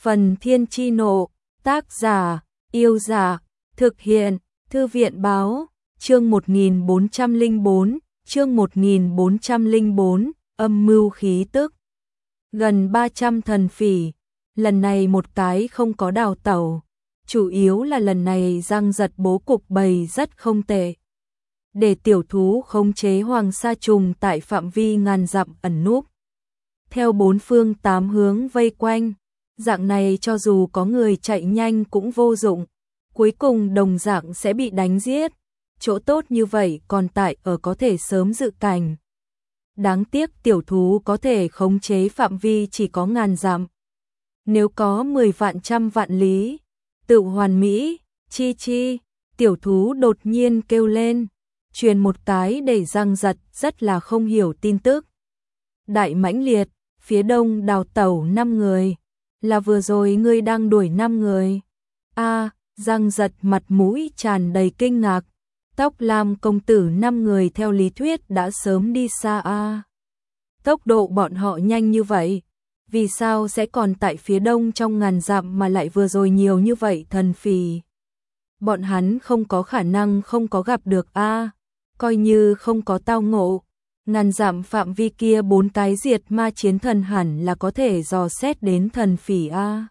Phần Thiên Chi Nộ, tác giả, Yêu Dạ, thực hiện, Thư viện Báo, chương 1404, chương 1404, âm mưu khí tức. Gần 300 thần phỉ, lần này một cái không có đào tẩu, chủ yếu là lần này Giang Giật bố cục bày rất không tệ. Để tiểu thú khống chế Hoàng Sa Trùng tại phạm vi ngàn dặm ẩn núp. Theo bốn phương tám hướng vây quanh, dạng này cho dù có người chạy nhanh cũng vô dụng, cuối cùng đồng dạng sẽ bị đánh giết. Chỗ tốt như vậy còn tại ở có thể sớm dự cảnh. Đáng tiếc tiểu thú có thể khống chế phạm vi chỉ có ngàn dặm. Nếu có 10 vạn trăm vạn lý, tự hoàn mỹ, chi chi, tiểu thú đột nhiên kêu lên, truyền một cái để Giang Giật rất là không hiểu tin tức. Đại mãnh liệt, phía đông đào tẩu 5 người, là vừa rồi ngươi đang đuổi 5 người. Giang Giật mặt mũi tràn đầy kinh ngạc, Tóc Lam công tử 5 người theo lý thuyết đã sớm đi xa Tốc độ bọn họ nhanh như vậy, vì sao sẽ còn tại phía đông trong ngàn dặm mà lại vừa rồi nhiều như vậy thần phỉ? Bọn hắn không có khả năng không có gặp được coi như không có tao ngộ, ngàn dặm phạm vi kia 4 cái diệt ma chiến thần hẳn là có thể dò xét đến thần phỉ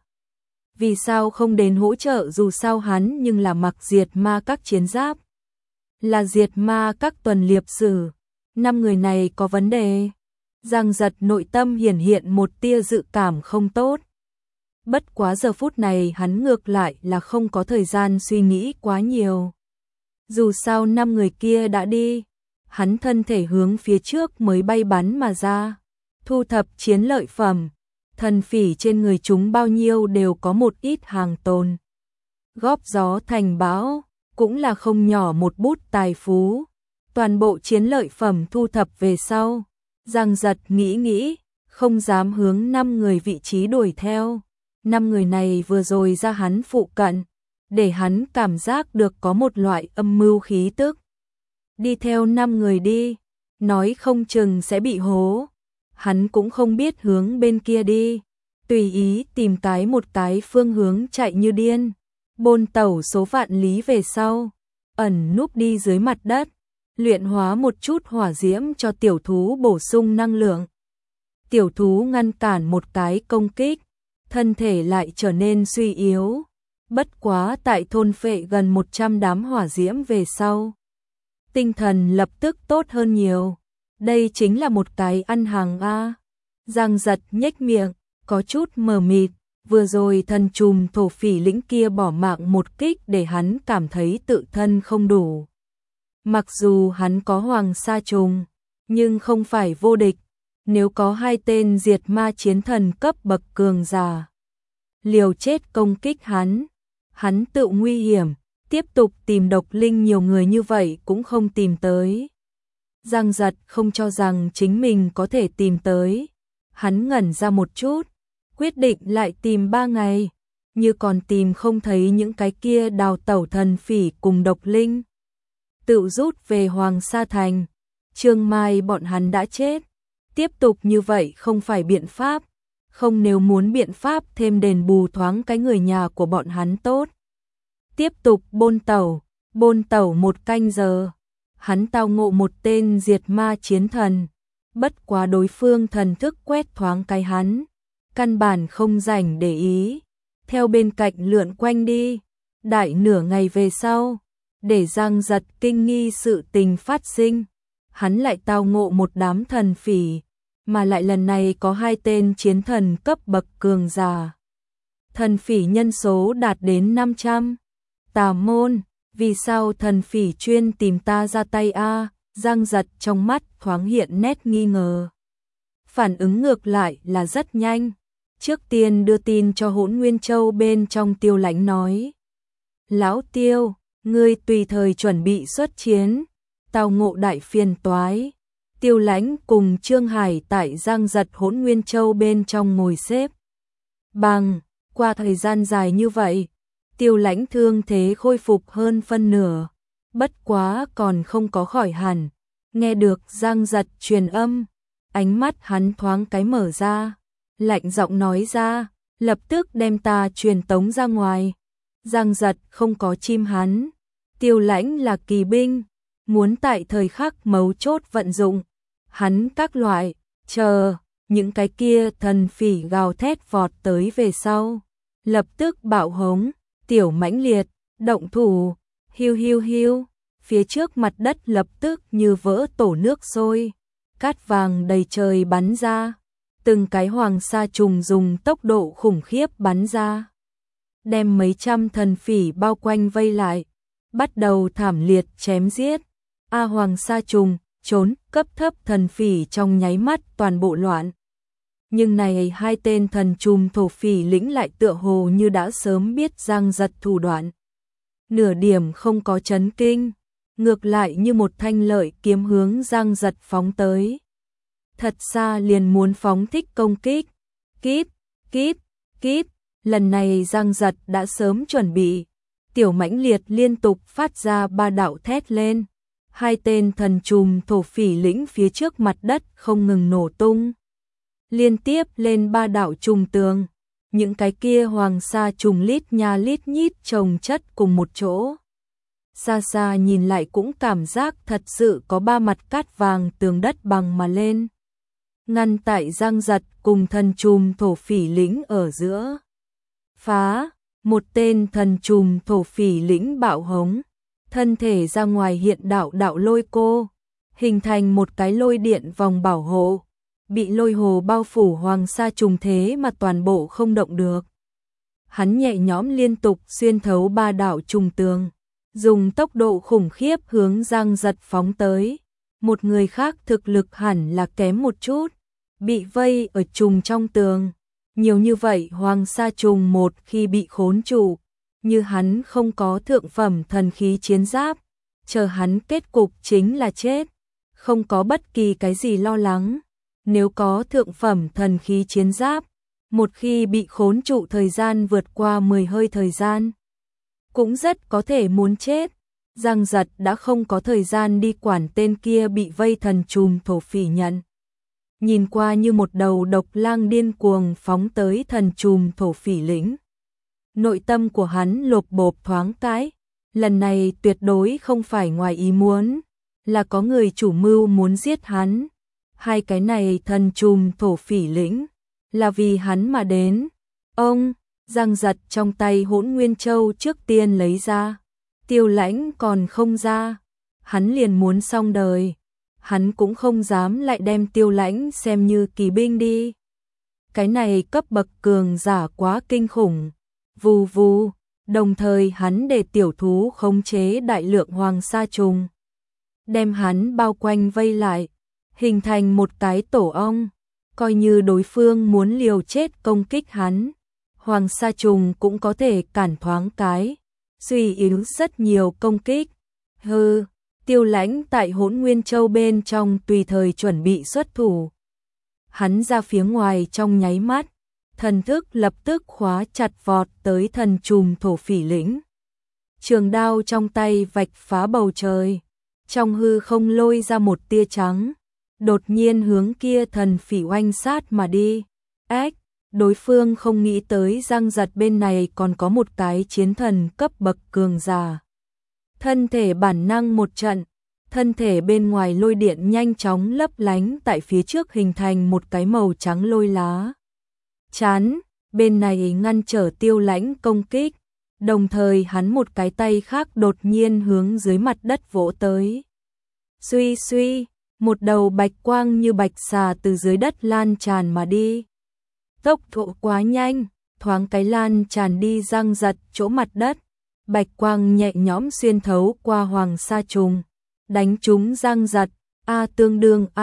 Vì sao không đến hỗ trợ, dù sao hắn nhưng là mặc diệt ma các chiến giáp, là diệt ma các tuần liệp sử, 5 người này có vấn đề. Giang Giật nội tâm hiện một tia dự cảm không tốt. Bất quá giờ phút này hắn ngược lại là không có thời gian suy nghĩ quá nhiều. Dù sao 5 người kia đã đi, hắn thân thể hướng phía trước mới bay bắn mà ra, thu thập chiến lợi phẩm. Thần phỉ trên người chúng bao nhiêu đều có một ít hàng tồn. Góp gió thành bão, cũng là không nhỏ một bút tài phú. Toàn bộ chiến lợi phẩm thu thập về sau, Giang Giật nghĩ, không dám hướng 5 người vị trí đuổi theo. 5 người này vừa rồi ra hắn phụ cận, để hắn cảm giác được có một loại âm mưu khí tức. Đi theo 5 người đi, nói không chừng sẽ bị hố. Hắn cũng không biết hướng bên kia đi, tùy ý tìm một cái phương hướng chạy như điên, bôn tẩu số vạn lý về sau, ẩn núp đi dưới mặt đất, luyện hóa một chút hỏa diễm cho tiểu thú bổ sung năng lượng. Tiểu thú ngăn cản một cái công kích, thân thể lại trở nên suy yếu, bất quá tại thôn phệ gần 100 đám hỏa diễm về sau, tinh thần lập tức tốt hơn nhiều. Đây chính là một cái ăn hàng Giang Giật nhếch miệng, có chút mờ mịt, vừa rồi thần trùm thổ phỉ lĩnh kia bỏ mạng một kích để hắn cảm thấy tự thân không đủ. Mặc dù hắn có Hoàng Sa Trùng, nhưng không phải vô địch, nếu có 2 tên diệt ma chiến thần cấp bậc cường giả liều chết công kích hắn tự nguy hiểm, tiếp tục tìm độc linh nhiều người như vậy cũng không tìm tới. Giang Giật không cho rằng chính mình có thể tìm tới, hắn ngẩn ra một chút, quyết định lại tìm 3 ngày, như còn tìm không thấy những cái kia đào tẩu thần phỉ cùng độc linh. Tự rút về Hoàng Sa Thành, Trương Mai bọn hắn đã chết, tiếp tục như vậy không phải biện pháp, không, nếu muốn biện pháp thêm đền bù thoáng cái người nhà của bọn hắn tốt. Tiếp tục bôn tẩu 1 canh giờ. Hắn tao ngộ một tên diệt ma chiến thần, bất quá đối phương thần thức quét thoáng cái hắn, căn bản không rảnh để ý, theo bên cạnh lượn quanh đi. Đại nửa ngày về sau, để Giang Giật kinh nghi sự tình phát sinh, hắn lại tao ngộ một đám thần phỉ, mà lại lần này có 2 tên chiến thần cấp bậc cường giả. Thần phỉ nhân số đạt đến 500. Tà môn, vì sao thần phỉ chuyên tìm ta ra tay Giang Giật trong mắt thoáng hiện nét nghi ngờ. Phản ứng ngược lại là rất nhanh. Trước tiên đưa tin cho Hỗn Nguyên Châu bên trong Tiêu Lãnh nói: Lão Tiêu, ngươi tùy thời chuẩn bị xuất chiến, tao ngộ đại phiền toái. Tiêu Lãnh cùng Trương Hải tại Giang Giật Hỗn Nguyên Châu bên trong ngồi xếp bằng. Qua thời gian dài như vậy, Tiêu Lãnh thương thế khôi phục hơn phân nửa, bất quá còn không có khỏi hẳn. Nghe được Giang Giật truyền âm, ánh mắt hắn thoáng cái mở ra, lạnh giọng nói ra: lập tức đem ta truyền tống ra ngoài. Giang Giật không có chim hắn. Tiêu Lãnh là kỳ binh, muốn tại thời khắc mấu chốt vận dụng. Hắn các loại, chờ, những cái kia thần phỉ gào thét vọt tới về sau. Lập tức bạo hống, tiểu mãnh liệt, động thủ, hiu hiu hiu. Phía trước mặt đất lập tức như vỡ tổ nước sôi. Cát vàng đầy trời bắn ra. Từng cái hoàng sa trùng dùng tốc độ khủng khiếp bắn ra. Đem mấy trăm thần phỉ bao quanh vây lại. Bắt đầu thảm liệt chém giết. Hoàng sa trùng, trốn, cấp thấp thần phỉ trong nháy mắt toàn bộ loạn. Nhưng này hai tên thần trùm thổ phỉ lĩnh lại tựa hồ như đã sớm biết Giang Giật thủ đoạn. Nửa điểm không có chấn kinh, ngược lại như một thanh lợi kiếm hướng Giang Giật phóng tới. Thật xa liền muốn phóng thích công kích. Kíp, kíp, kíp, lần này Giang Giật đã sớm chuẩn bị. Tiểu mãnh liệt liên tục phát ra ba đạo thét lên. Hai tên thần trùm thổ phỉ lĩnh phía trước mặt đất không ngừng nổ tung. Liên tiếp lên ba đạo trùng tường. Những cái kia hoàng sa trùng lít nha lít nhít chồng chất cùng một chỗ. Xa xa nhìn lại cũng cảm giác thật sự có ba mặt cát vàng tường đất bằng mà lên. Ngăn tại Giang Giật cùng thần trùm thổ phỉ lĩnh ở giữa. Phá, một tên thần trùm thổ phỉ lĩnh bạo hống. Thân thể ra ngoài hiện đạo lôi cô. Hình thành một cái lôi điện vòng bảo hộ. Bị lôi hồ bao phủ hoàng sa trùng thế mà toàn bộ không động được. Hắn nhẹ nhõm liên tục xuyên thấu ba đạo trùng tường. Dùng tốc độ khủng khiếp hướng Giang Giật phóng tới. Một người khác thực lực hẳn là kém một chút. Bị vây ở trùng trong tường. Nhiều như vậy hoàng sa trùng một khi bị khốn trụ. Như hắn không có thượng phẩm thần khí chiến giáp. Chờ hắn kết cục chính là chết. Không có bất kỳ cái gì lo lắng. Nếu có thượng phẩm thần khí chiến giáp. Một khi bị khốn trụ thời gian vượt qua 10 hơi thời gian. Cũng rất có thể muốn chết. Giang Giật đã không có thời gian đi quản tên kia bị vây thần trùm thổ phỉ nhận. Nhìn qua như một đầu độc lang điên cuồng phóng tới thần trùm thổ phỉ lĩnh. Nội tâm của hắn lộp bộp thoáng cái. Lần này tuyệt đối không phải ngoài ý muốn. Là có người chủ mưu muốn giết hắn. Hai cái này thần trùm thổ phỉ lĩnh. Là vì hắn mà đến. Ông, Giang Giật trong tay Hỗn Nguyên Châu trước tiên lấy ra. Tiêu Lãnh còn không ra. Hắn liền muốn xong đời. Hắn cũng không dám lại đem Tiêu Lãnh xem như kỳ binh đi. Cái này cấp bậc cường giả quá kinh khủng. Vù vù, đồng thời hắn để tiểu thú khống chế đại lượng hoàng sa trùng. Đem hắn bao quanh vây lại, hình thành một cái tổ ong. Coi như đối phương muốn liều chết công kích hắn. Hoàng sa trùng cũng có thể cản thoáng cái. Suy yếu rất nhiều công kích. Tiêu Lãnh tại Hỗn Nguyên Châu bên trong tùy thời chuẩn bị xuất thủ. Hắn ra phía ngoài trong nháy mắt. Thần thức lập tức khóa chặt vọt tới thần trùm thổ phỉ lĩnh. Trường đao trong tay vạch phá bầu trời. Trong hư không lôi ra một tia trắng. Đột nhiên hướng kia thần phỉ oanh sát mà đi. Đối phương không nghĩ tới Giang Giật bên này còn có một cái chiến thần cấp bậc cường giả. Thân thể bản năng một trận. Thân thể bên ngoài lôi điện nhanh chóng lấp lánh tại phía trước hình thành một cái màu trắng lôi lá. Chán, bên này ngăn trở Tiêu Lãnh công kích. Đồng thời hắn một cái tay khác đột nhiên hướng dưới mặt đất vỗ tới. Suy suy, một đầu bạch quang như bạch xà từ dưới đất lan tràn mà đi. Tốc độ quá nhanh, thoáng cái lan tràn đi Giang Giật chỗ mặt đất. Bạch quang nhẹ nhõm xuyên thấu qua hoàng sa trùng. Đánh trúng Giang Giật, tương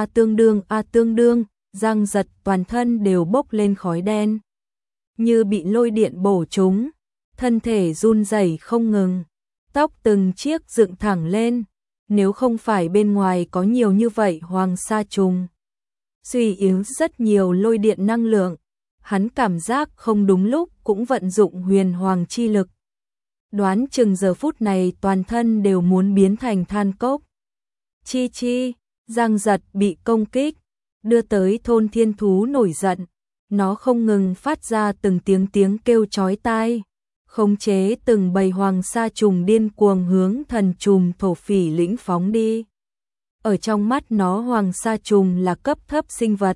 đương, Giang Giật toàn thân đều bốc lên khói đen. Như bị lôi điện bổ trúng, thân thể run rẩy không ngừng. Tóc từng chiếc dựng thẳng lên, nếu không phải bên ngoài có nhiều như vậy hoàng sa trùng. Suy yếu rất nhiều lôi điện năng lượng, hắn cảm giác không đúng lúc cũng vận dụng huyền hoàng chi lực. Đoán chừng giờ phút này toàn thân đều muốn biến thành than cốc. Chi, Giang Giật bị công kích, đưa tới thôn thiên thú nổi giận. nó không ngừng phát ra từng tiếng kêu chói tai, khống chế từng bầy hoàng sa trùng điên cuồng hướng thần trùm thổ phỉ lĩnh phóng đi. Ở trong mắt nó hoàng sa trùng là cấp thấp sinh vật.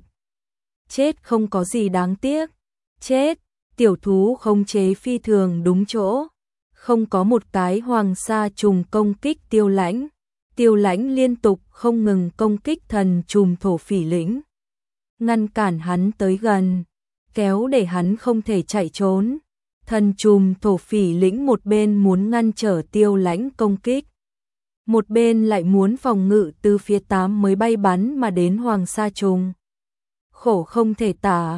Chết không có gì đáng tiếc. Chết, tiểu thú khống chế phi thường đúng chỗ. Không có một cái hoàng sa trùng công kích Tiêu Lãnh. Tiêu Lãnh liên tục không ngừng công kích thần trùm thổ phỉ lĩnh. Ngăn cản hắn tới gần, kéo để hắn không thể chạy trốn. Thần trùm thổ phỉ lĩnh một bên muốn ngăn trở Tiêu Lãnh công kích, một bên lại muốn phòng ngự từ phía 8 mới bay bắn mà đến hoàng sa trùng. Khổ không thể tả.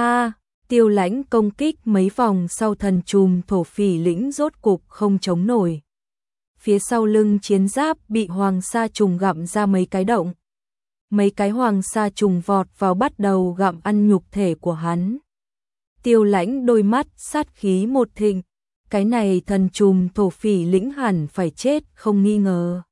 Tiêu Lãnh công kích mấy vòng sau thần trùm thổ phỉ lĩnh rốt cục không chống nổi. Phía sau lưng chiến giáp bị hoàng sa trùng gặm ra mấy cái động. Mấy cái hoàng sa trùng vọt vào bắt đầu gặm ăn nhục thể của hắn. Tiêu Lãnh đôi mắt sát khí một thịnh. Cái này thần trùm thổ phỉ lĩnh hẳn phải chết không nghi ngờ.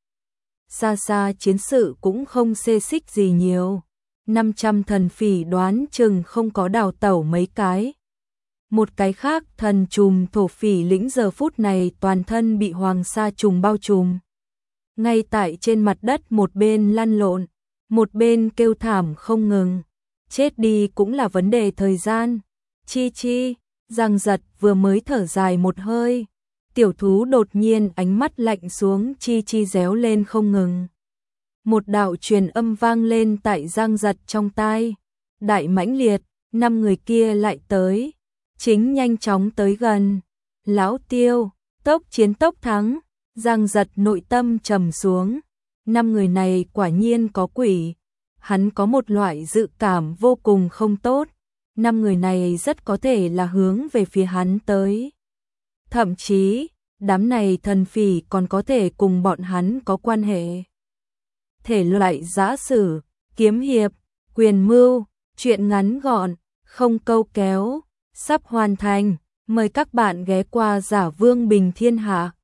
Xa xa chiến sự cũng không xê xích gì nhiều. 500 thần phỉ đoán chừng không có đào tẩu mấy cái. Một cái khác thần trùm thổ phỉ lĩnh giờ phút này toàn thân bị hoàng sa trùng bao trùm. Ngay tại trên mặt đất một bên lăn lộn, một bên kêu thảm không ngừng. Chết đi cũng là vấn đề thời gian. Chi chi, Giang Giật vừa mới thở dài một hơi. Tiểu thú đột nhiên ánh mắt lạnh xuống, chi chi réo lên không ngừng. Một đạo truyền âm vang lên tại Giang Giật trong tai. Đại mãnh liệt, 5 người kia lại tới. Chính nhanh chóng tới gần. Lão Tiêu, tốc chiến tốc thắng. Giang Giật nội tâm trầm xuống. 5 người này quả nhiên có quỷ. Hắn có một loại dự cảm vô cùng không tốt. 5 người này rất có thể là hướng về phía hắn tới. Thậm chí, đám này thần phỉ còn có thể cùng bọn hắn có quan hệ. Thể loại giã sử, kiếm hiệp, quyền mưu, truyện ngắn gọn, không câu kéo, sắp hoàn thành. Mời các bạn ghé qua Giả Vương Bình Thiên Hạ.